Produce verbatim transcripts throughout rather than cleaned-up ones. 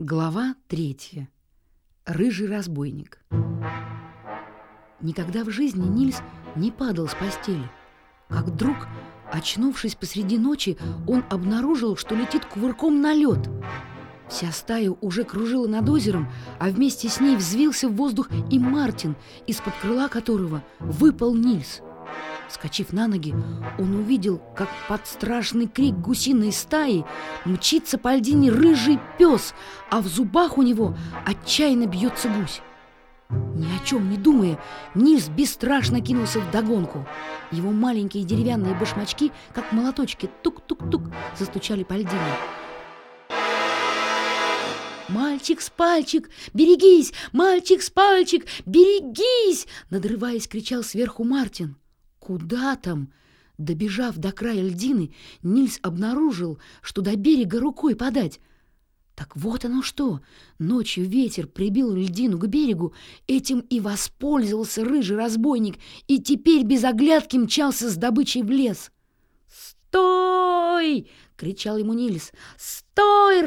Глава третья. Рыжий разбойник. Никогда в жизни Нильс не падал с постели. Как вдруг, очнувшись посреди ночи, он обнаружил, что летит кувырком на лед. Вся стая уже кружила над озером, а вместе с ней взвился в воздух и Мартин, из-под крыла которого выпал Нильс. Вскочив на ноги, он увидел, как под страшный крик гусиной стаи мчится по льдине рыжий пес, а в зубах у него отчаянно бьется гусь. Ни о чем не думая, Нильс бесстрашно кинулся вдогонку. Его маленькие деревянные башмачки, как молоточки, тук-тук-тук, застучали по льдине. «Мальчик с пальчик, берегись! Мальчик с пальчик, берегись!» надрываясь, кричал сверху Мартин. Куда там? Добежав до края льдины, Нильс обнаружил, что до берега рукой подать. Так вот оно что! Ночью ветер прибил льдину к берегу, этим и воспользовался рыжий разбойник, и теперь без оглядки мчался с добычей в лес. «Стой!» — кричал ему Нильс. «Стой,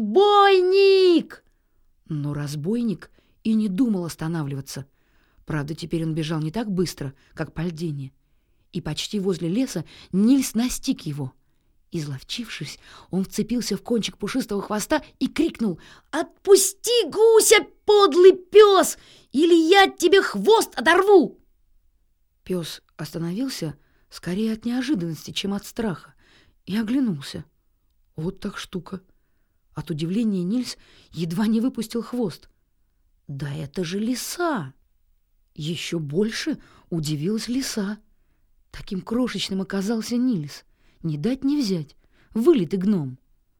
разбойник!» Но разбойник и не думал останавливаться. Правда, теперь он бежал не так быстро, как по льдине. И почти возле леса Нильс настиг его. Изловчившись, он вцепился в кончик пушистого хвоста и крикнул: «Отпусти гуся, подлый пес, или я тебе хвост оторву!» Пес остановился скорее от неожиданности, чем от страха, и оглянулся. Вот так штука. От удивления Нильс едва не выпустил хвост. «Да это же лиса!» Еще больше удивилась лиса. Таким крошечным оказался Нильс. Не дать не взять. Вылитый гном.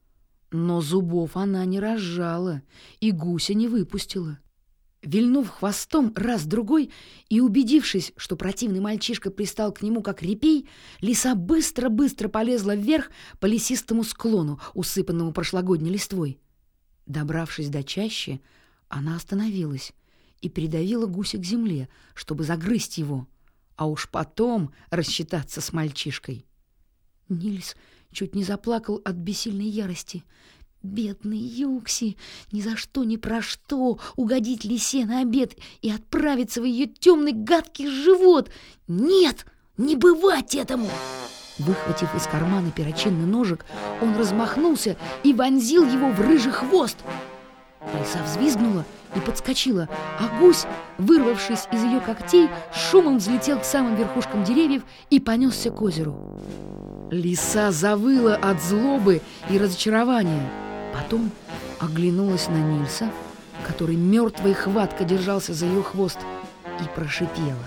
Но зубов она не разжала и гуся не выпустила. Вильнув хвостом раз-другой и убедившись, что противный мальчишка пристал к нему как репей, лиса быстро-быстро полезла вверх по лесистому склону, усыпанному прошлогодней листвой. Добравшись до чащи, она остановилась и придавила гуся к земле, чтобы загрызть его, а уж потом рассчитаться с мальчишкой. Нильс чуть не заплакал от бессильной ярости. Бедный Юкси! Ни за что, ни про что угодить лисе на обед и отправиться в ее темный гадкий живот! Нет, не бывать этому! Выхватив из кармана перочинный ножик, он размахнулся и вонзил его в рыжий хвост. Лиса взвизгнула и подскочила, а гусь, вырвавшись из ее когтей, шумом взлетел к самым верхушкам деревьев и понесся к озеру. Лиса завыла от злобы и разочарования. Потом оглянулась на Нильса, который мертвой хваткой держался за ее хвост, и прошипела: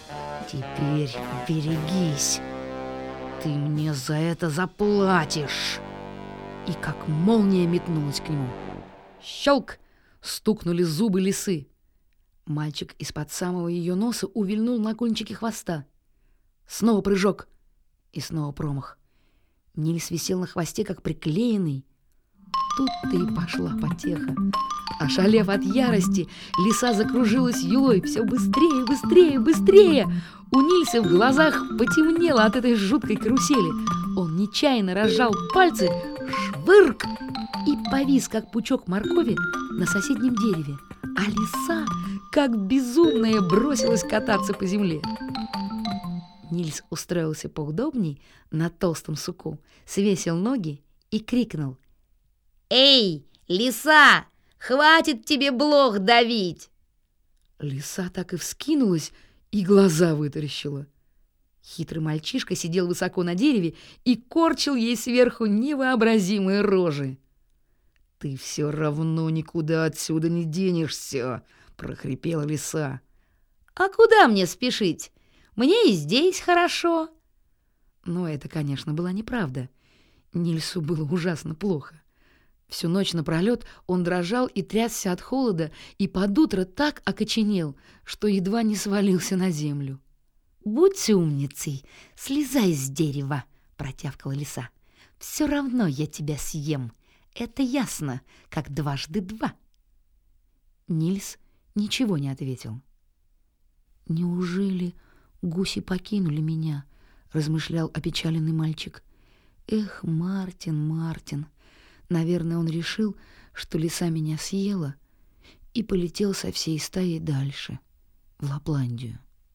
«Теперь берегись, ты мне за это заплатишь!» И как молния метнулась к нему. Щелк! Стукнули зубы лисы. Мальчик из-под самого ее носа увильнул на кончике хвоста. Снова прыжок. И снова промах. Нильс висел на хвосте, как приклеенный. Тут-то и пошла потеха. Ошалев от ярости, лиса закружилась юлой все быстрее, быстрее, быстрее. У Нильса в глазах потемнело от этой жуткой карусели. Он нечаянно разжал пальцы, швырк, и повис, как пучок моркови, на соседнем дереве. А лиса, как безумная, бросилась кататься по земле. Нильс устроился поудобней на толстом суку, свесил ноги и крикнул: «Эй, лиса, хватит тебе блох давить!» Лиса так и вскинулась и глаза вытаращила. Хитрый мальчишка сидел высоко на дереве и корчил ей сверху невообразимые рожи. «Ты все равно никуда отсюда не денешься!» — прохрипела лиса. «А куда мне спешить? Мне и здесь хорошо!» Но это, конечно, была неправда. Нильсу было ужасно плохо. Всю ночь напролет он дрожал и трясся от холода, и под утро так окоченел, что едва не свалился на землю. «Будь умницей, слезай с дерева!» — протявкала лиса. «Все равно я тебя съем. Это ясно, как дважды два». Нильс ничего не ответил. «Неужели гуси покинули меня?» — размышлял опечаленный мальчик. «Эх, Мартин, Мартин, наверное, он решил, что лиса меня съела, и полетел со всей стаей дальше, в Лапландию.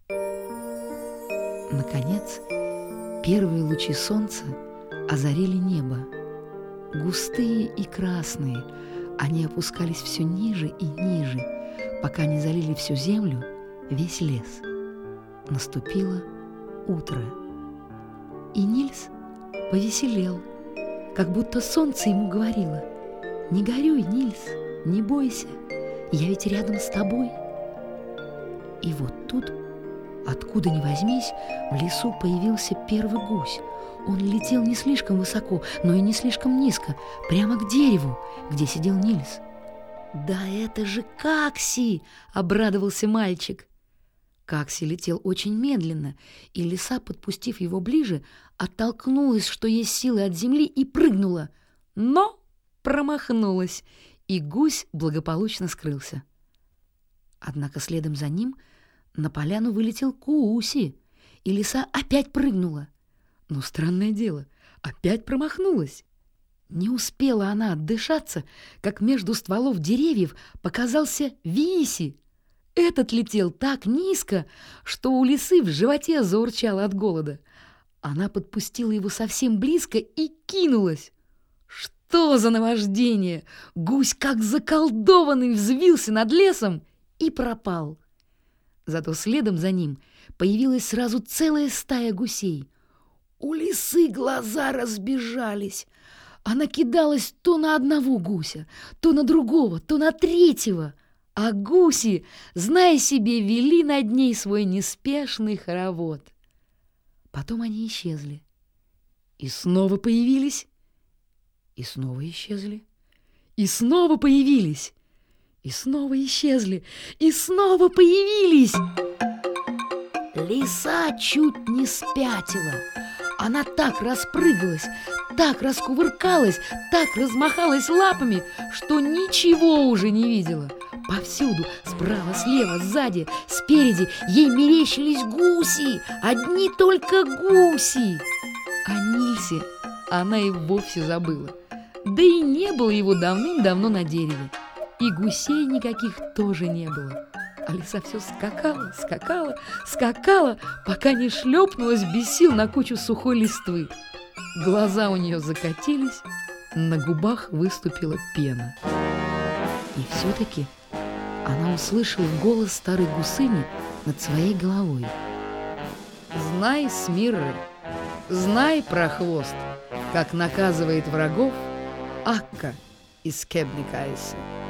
Наконец, первые лучи солнца озарили небо. Густые и красные, они опускались все ниже и ниже, пока не залили всю землю, весь лес. Наступило утро, и Нильс повеселел, как будто солнце ему говорило: «Не горюй, Нильс, не бойся, я ведь рядом с тобой». И вот тут, откуда ни возьмись, в лесу появился первый гусь. Он летел не слишком высоко, но и не слишком низко, прямо к дереву, где сидел Нильс. «Да это же Какси!» — обрадовался мальчик. Какси летел очень медленно, и лиса, подпустив его ближе, оттолкнулась, что есть силы, от земли и прыгнула, но промахнулась, и гусь благополучно скрылся. Однако следом за ним на поляну вылетел Кууси, и лиса опять прыгнула. Но странное дело, опять промахнулась. Не успела она отдышаться, как между стволов деревьев показался Виси. Этот летел так низко, что у лисы в животе заурчало от голода. Она подпустила его совсем близко и кинулась. Что за наваждение! Гусь, как заколдованный, взвился над лесом и пропал. Зато следом за ним появилась сразу целая стая гусей. У лисы глаза разбежались. Она кидалась то на одного гуся, то на другого, то на третьего. А гуси, зная себе, вели над ней свой неспешный хоровод. Потом они исчезли. И снова появились. И снова исчезли. И снова появились. И снова исчезли. И снова появились. Лиса чуть не спятила. Она так распрыгалась, так раскувыркалась, так размахалась лапами, что ничего уже не видела. Повсюду, справа, слева, сзади, спереди ей мерещились гуси, одни только гуси. О Нильсе она и вовсе забыла. Да и не было его давным-давно на дереве. И гусей никаких тоже не было. А лиса все скакала, скакала, скакала, пока не шлепнулась без сил на кучу сухой листвы. Глаза у нее закатились, на губах выступила пена. И все-таки она услышала голос старой гусыни над своей головой. «Знай, Смирры, знай, Прохвост, как наказывает врагов Акка из Кебникаиса.